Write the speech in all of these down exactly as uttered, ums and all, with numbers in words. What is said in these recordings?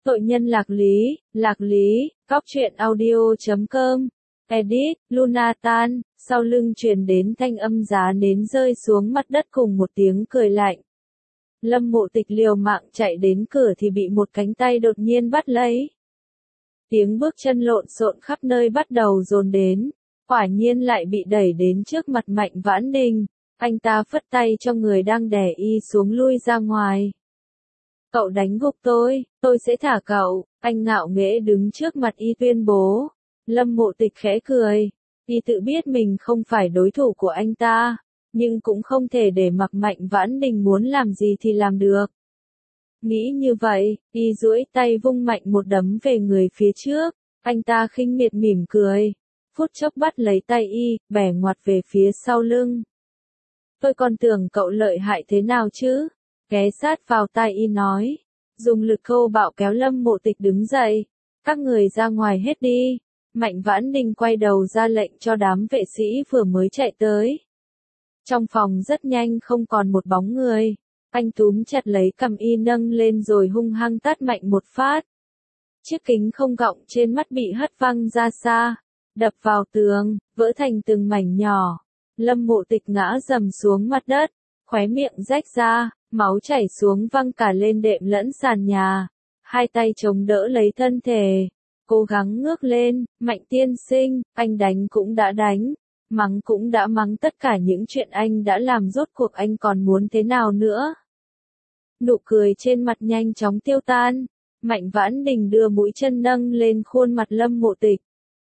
Tội nhân Lạc Lý, Lạc Lý, Cóc truyện audio chấm com, edit, Lunatan, sau lưng truyền đến thanh âm giá nến rơi xuống mặt đất cùng một tiếng cười lạnh. Lâm Mộ Tịch liều mạng chạy đến cửa thì bị một cánh tay đột nhiên bắt lấy. Tiếng bước chân lộn xộn khắp nơi bắt đầu dồn đến, quả nhiên lại bị đẩy đến trước mặt Mạnh Vãn Đình, anh ta phất tay cho người đang đè y xuống lui ra ngoài. Cậu đánh gục tôi, tôi sẽ thả cậu, anh ngạo nghễ đứng trước mặt y tuyên bố. Lâm Mộ Tịch khẽ cười, y tự biết mình không phải đối thủ của anh ta, nhưng cũng không thể để mặc Mạnh Vãn Đình muốn làm gì thì làm được. Nghĩ như vậy, y duỗi tay vung mạnh một đấm về người phía trước, anh ta khinh miệt mỉm cười, phút chốc bắt lấy tay y, bẻ ngoặt về phía sau lưng. Tôi còn tưởng cậu lợi hại thế nào chứ? Ghé sát vào tai y nói, dùng lực thô bạo kéo Lâm Mộ Tịch đứng dậy, các người ra ngoài hết đi. Mạnh Vãn Đình quay đầu ra lệnh cho đám vệ sĩ vừa mới chạy tới. Trong phòng rất nhanh không còn một bóng người, anh túm chặt lấy cằm y nâng lên rồi hung hăng tát mạnh một phát. Chiếc kính không gọng trên mắt bị hất văng ra xa, đập vào tường, vỡ thành từng mảnh nhỏ. Lâm Mộ Tịch ngã rầm xuống mặt đất, khóe miệng rách ra, máu chảy xuống văng cả lên đệm lẫn sàn nhà, hai tay chống đỡ lấy thân thể, cố gắng ngước lên. Mạnh tiên sinh, anh đánh cũng đã đánh, mắng cũng đã mắng, tất cả những chuyện anh đã làm rốt cuộc anh còn muốn thế nào nữa? Nụ cười trên mặt nhanh chóng tiêu tan, Mạnh Vãn Đình đưa mũi chân nâng lên khuôn mặt Lâm Mộ Tịch.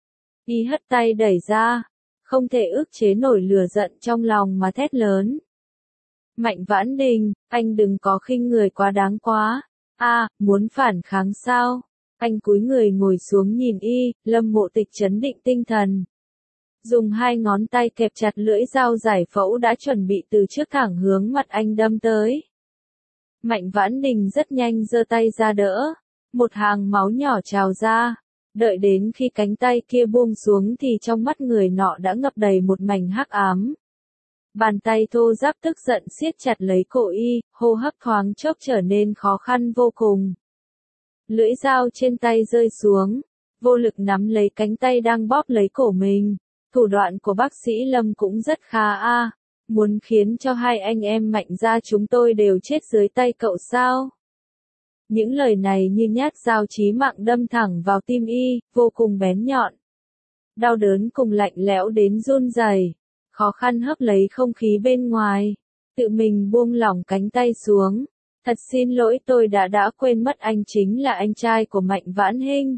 Y hất tay đẩy ra, không thể ức chế nổi lửa giận trong lòng mà thét lớn. Mạnh Vãn Đình, anh đừng có khinh người quá đáng quá. A, à, muốn phản kháng sao? Anh cúi người ngồi xuống nhìn y, Lâm Mộ Tịch trấn định tinh thần. Dùng hai ngón tay kẹp chặt lưỡi dao giải phẫu đã chuẩn bị từ trước thẳng hướng mặt anh đâm tới. Mạnh Vãn Đình rất nhanh giơ tay ra đỡ, một hàng máu nhỏ trào ra. Đợi đến khi cánh tay kia buông xuống thì trong mắt người nọ đã ngập đầy một mảnh hắc ám. Bàn tay thô ráp tức giận siết chặt lấy cổ y, hô hấp thoáng chốc trở nên khó khăn vô cùng. Lưỡi dao trên tay rơi xuống, vô lực nắm lấy cánh tay đang bóp lấy cổ mình. Thủ đoạn của bác sĩ Lâm cũng rất khá a, muốn khiến cho hai anh em Mạnh gia chúng tôi đều chết dưới tay cậu sao? Những lời này như nhát dao chí mạng đâm thẳng vào tim y, vô cùng bén nhọn. Đau đớn cùng lạnh lẽo đến run rẩy, khó khăn hấp lấy không khí bên ngoài, tự mình buông lỏng cánh tay xuống. Thật xin lỗi, tôi đã đã quên mất anh chính là anh trai của Mạnh Vãn Hinh.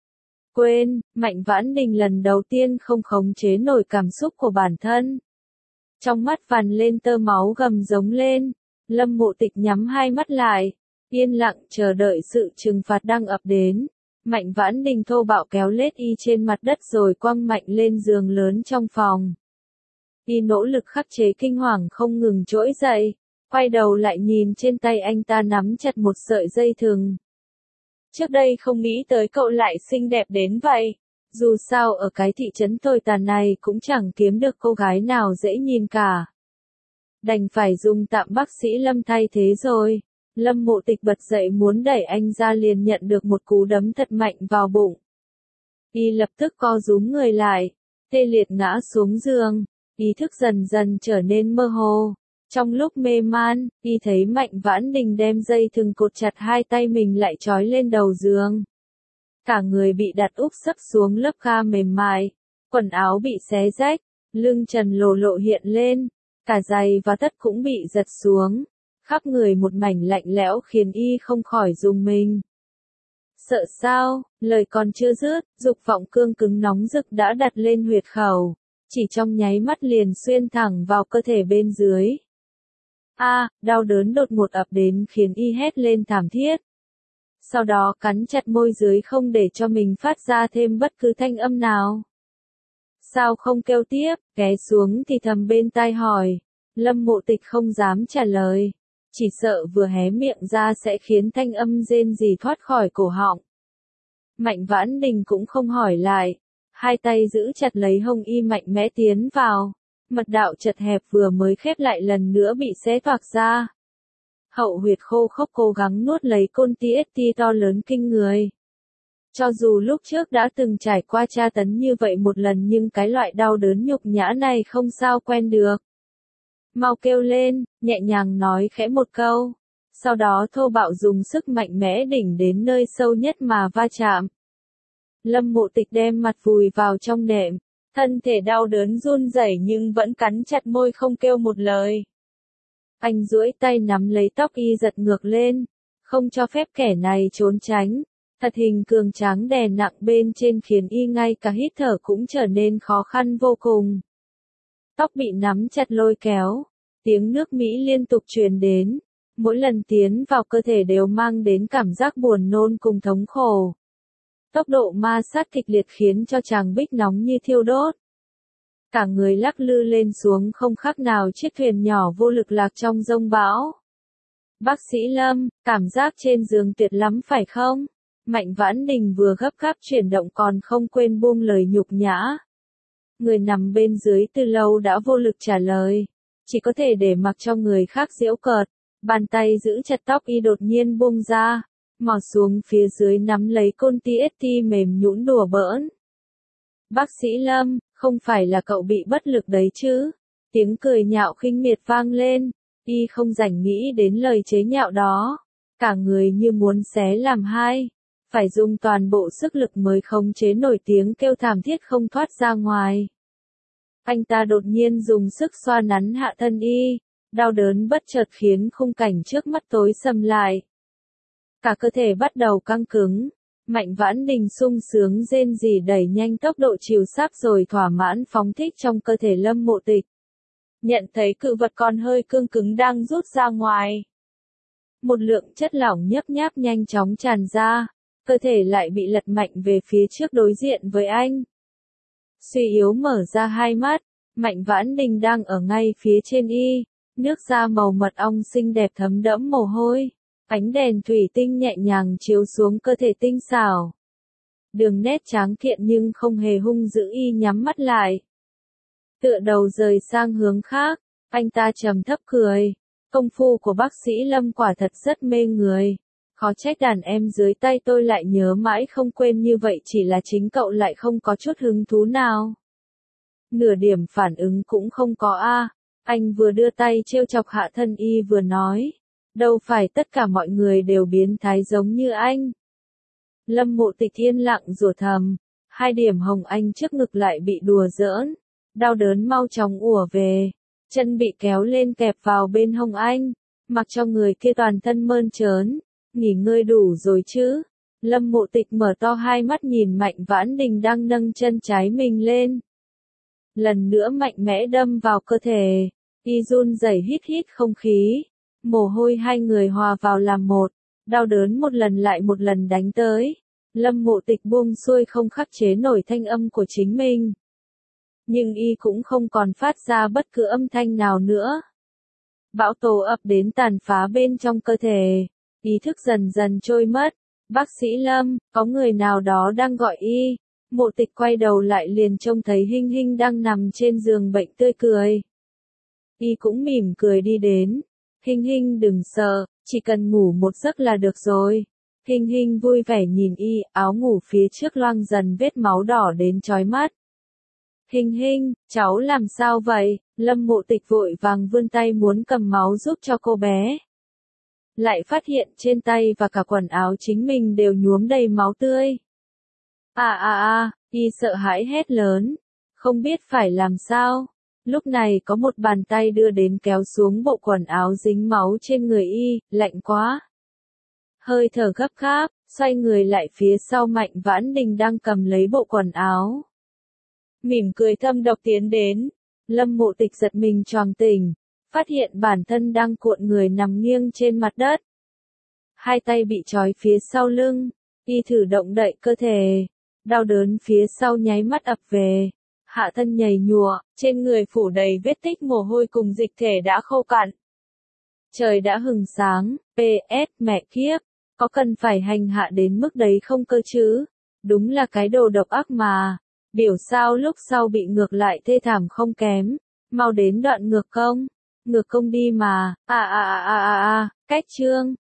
Quên, Mạnh Vãn Đình lần đầu tiên không khống chế nổi cảm xúc của bản thân. Trong mắt vằn lên tơ máu gầm giống lên, Lâm Mộ Tịch nhắm hai mắt lại, yên lặng chờ đợi sự trừng phạt đang ập đến. Mạnh Vãn Đình thô bạo kéo lết y trên mặt đất rồi quăng mạnh lên giường lớn trong phòng. Y nỗ lực khắc chế kinh hoàng không ngừng trỗi dậy, quay đầu lại nhìn trên tay anh ta nắm chặt một sợi dây thừng. Trước đây không nghĩ tới cậu lại xinh đẹp đến vậy. Dù sao ở cái thị trấn tồi tàn này cũng chẳng kiếm được cô gái nào dễ nhìn cả. Đành phải dùng tạm bác sĩ Lâm thay thế rồi. Lâm Mộ Tịch bật dậy muốn đẩy anh ra liền nhận được một cú đấm thật mạnh vào bụng. Y lập tức co rúm người lại, tê liệt ngã xuống giường, ý thức dần dần trở nên mơ hồ. Trong lúc mê man, y thấy Mạnh Vãn Đình đem dây thừng cột chặt hai tay mình lại trói lên đầu giường. Cả người bị đặt úp sấp xuống lớp ga mềm mại, quần áo bị xé rách, lưng trần lồ lộ hiện lên, cả giày và tất cũng bị giật xuống, khắp người một mảnh lạnh lẽo khiến y không khỏi rùng mình. Sợ sao? Lời còn chưa dứt, dục vọng cương cứng nóng rực đã đặt lên huyệt khẩu, chỉ trong nháy mắt liền xuyên thẳng vào cơ thể bên dưới. A, à, đau đớn đột ngột ập đến khiến y hét lên thảm thiết. Sau đó cắn chặt môi dưới không để cho mình phát ra thêm bất cứ thanh âm nào. Sao không kêu tiếp, ghé xuống thì thầm bên tai hỏi. Lâm Mộ Tịch không dám trả lời, chỉ sợ vừa hé miệng ra sẽ khiến thanh âm rên rỉ thoát khỏi cổ họng. Mạnh Vãn Đình cũng không hỏi lại, hai tay giữ chặt lấy hông y mạnh mẽ tiến vào. Mật đạo chật hẹp vừa mới khép lại lần nữa bị xé toạc ra. hậu huyệt khô khốc cố gắng nuốt lấy côn ti ét tê to lớn kinh người. Cho dù lúc trước đã từng trải qua tra tấn như vậy một lần nhưng cái loại đau đớn nhục nhã này không sao quen được. Mau kêu lên, nhẹ nhàng nói khẽ một câu. Sau đó thô bạo dùng sức mạnh mẽ đỉnh đến nơi sâu nhất mà va chạm. Lâm Mộ Tịch đem mặt vùi vào trong nệm, thân thể đau đớn run rẩy nhưng vẫn cắn chặt môi không kêu một lời. Anh duỗi tay nắm lấy tóc y giật ngược lên, không cho phép kẻ này trốn tránh. Thật hình cường tráng đè nặng bên trên khiến y ngay cả hít thở cũng trở nên khó khăn vô cùng. Tóc bị nắm chặt lôi kéo, tiếng nước Mỹ liên tục truyền đến, mỗi lần tiến vào cơ thể đều mang đến cảm giác buồn nôn cùng thống khổ. Tốc độ ma sát kịch liệt khiến cho chàng Bích nóng như thiêu đốt. Cả người lắc lư lên xuống không khác nào chiếc thuyền nhỏ vô lực lạc trong giông bão. Bác sĩ Lâm, cảm giác trên giường tuyệt lắm phải không? Mạnh Vãn Đình vừa gấp gáp chuyển động còn không quên buông lời nhục nhã. Người nằm bên dưới từ lâu đã vô lực trả lời, chỉ có thể để mặc cho người khác giễu cợt. Bàn tay giữ chặt tóc y đột nhiên buông ra, mò xuống phía dưới nắm lấy côn ti ét tê mềm nhũn đùa bỡn. Bác sĩ Lâm, không phải là cậu bị bất lực đấy chứ? Tiếng cười nhạo khinh miệt vang lên, y không rảnh nghĩ đến lời chế nhạo đó. Cả người như muốn xé làm hai, phải dùng toàn bộ sức lực mới khống chế nổi tiếng kêu thảm thiết không thoát ra ngoài. Anh ta đột nhiên dùng sức xoa nắn hạ thân y, đau đớn bất chợt khiến khung cảnh trước mắt tối sầm lại. Cả cơ thể bắt đầu căng cứng, Mạnh Vãn Đình sung sướng rên rỉ đẩy nhanh tốc độ chiều sáp rồi thỏa mãn phóng thích trong cơ thể Lâm Mộ Tịch. Nhận thấy cự vật còn hơi cương cứng đang rút ra ngoài. Một lượng chất lỏng nhấp nháp nhanh chóng tràn ra, cơ thể lại bị lật mạnh về phía trước đối diện với anh. Suy yếu mở ra hai mắt, Mạnh Vãn Đình đang ở ngay phía trên y, nước da màu mật ong xinh đẹp thấm đẫm mồ hôi. Ánh đèn thủy tinh nhẹ nhàng chiếu xuống cơ thể tinh xảo. Đường nét tráng kiện nhưng không hề hung dữ y nhắm mắt lại. Tựa đầu rời sang hướng khác, anh ta trầm thấp cười. Công phu của bác sĩ Lâm quả thật rất mê người. Khó trách đàn em dưới tay tôi lại nhớ mãi không quên như vậy, chỉ là chính cậu lại không có chút hứng thú nào. Nửa điểm phản ứng cũng không có a. Anh vừa đưa tay trêu chọc hạ thân y vừa nói. Đâu phải tất cả mọi người đều biến thái giống như anh. Lâm Mộ Tịch yên lặng rủa thầm, hai điểm hồng anh trước ngực lại bị đùa giỡn, đau đớn mau chóng ùa về, chân bị kéo lên kẹp vào bên hông anh, mặc cho người kia toàn thân mơn trớn, nghỉ ngơi đủ rồi chứ. Lâm Mộ Tịch mở to hai mắt nhìn Mạnh Vãn Đình đang nâng chân trái mình lên. Lần nữa mạnh mẽ đâm vào cơ thể, y run rẩy hít hít không khí. Mồ hôi hai người hòa vào làm một, đau đớn một lần lại một lần đánh tới. Lâm Mộ Tịch buông xuôi không khắc chế nổi thanh âm của chính mình. Nhưng y cũng không còn phát ra bất cứ âm thanh nào nữa. Bão tố ập đến tàn phá bên trong cơ thể, ý thức dần dần trôi mất. Bác sĩ Lâm, có người nào đó đang gọi y. Mộ Tịch quay đầu lại liền trông thấy Hinh Hinh đang nằm trên giường bệnh tươi cười. Y cũng mỉm cười đi đến. Hinh Hinh đừng sợ, chỉ cần ngủ một giấc là được rồi. Hinh Hinh vui vẻ nhìn y, áo ngủ phía trước loang dần vết máu đỏ đến chói mắt. Hinh Hinh, cháu làm sao vậy? Lâm Mộ Tịch vội vàng vươn tay muốn cầm máu giúp cho cô bé. Lại phát hiện trên tay và cả quần áo chính mình đều nhuốm đầy máu tươi. À à à, y sợ hãi hét lớn, không biết phải làm sao. Lúc này có một bàn tay đưa đến kéo xuống bộ quần áo dính máu trên người y, lạnh quá. Hơi thở gấp gáp, xoay người lại phía sau Mạnh Vãn Đình đang cầm lấy bộ quần áo. Mỉm cười thâm độc tiến đến, Lâm Mộ Tịch giật mình choàng tỉnh, phát hiện bản thân đang cuộn người nằm nghiêng trên mặt đất. Hai tay bị trói phía sau lưng, y thử động đậy cơ thể, đau đớn phía sau nháy mắt ập về. Hạ thân nhầy nhụa, trên người phủ đầy vết tích mồ hôi cùng dịch thể đã khô cạn. Trời đã hừng sáng, pê ét mẹ kiếp, có cần phải hành hạ đến mức đấy không cơ chứ? Đúng là cái đồ độc ác mà. Biểu sao lúc sau bị ngược lại thê thảm không kém, mau đến đoạn ngược không? ngược công đi mà, à à à à à à, cách chương.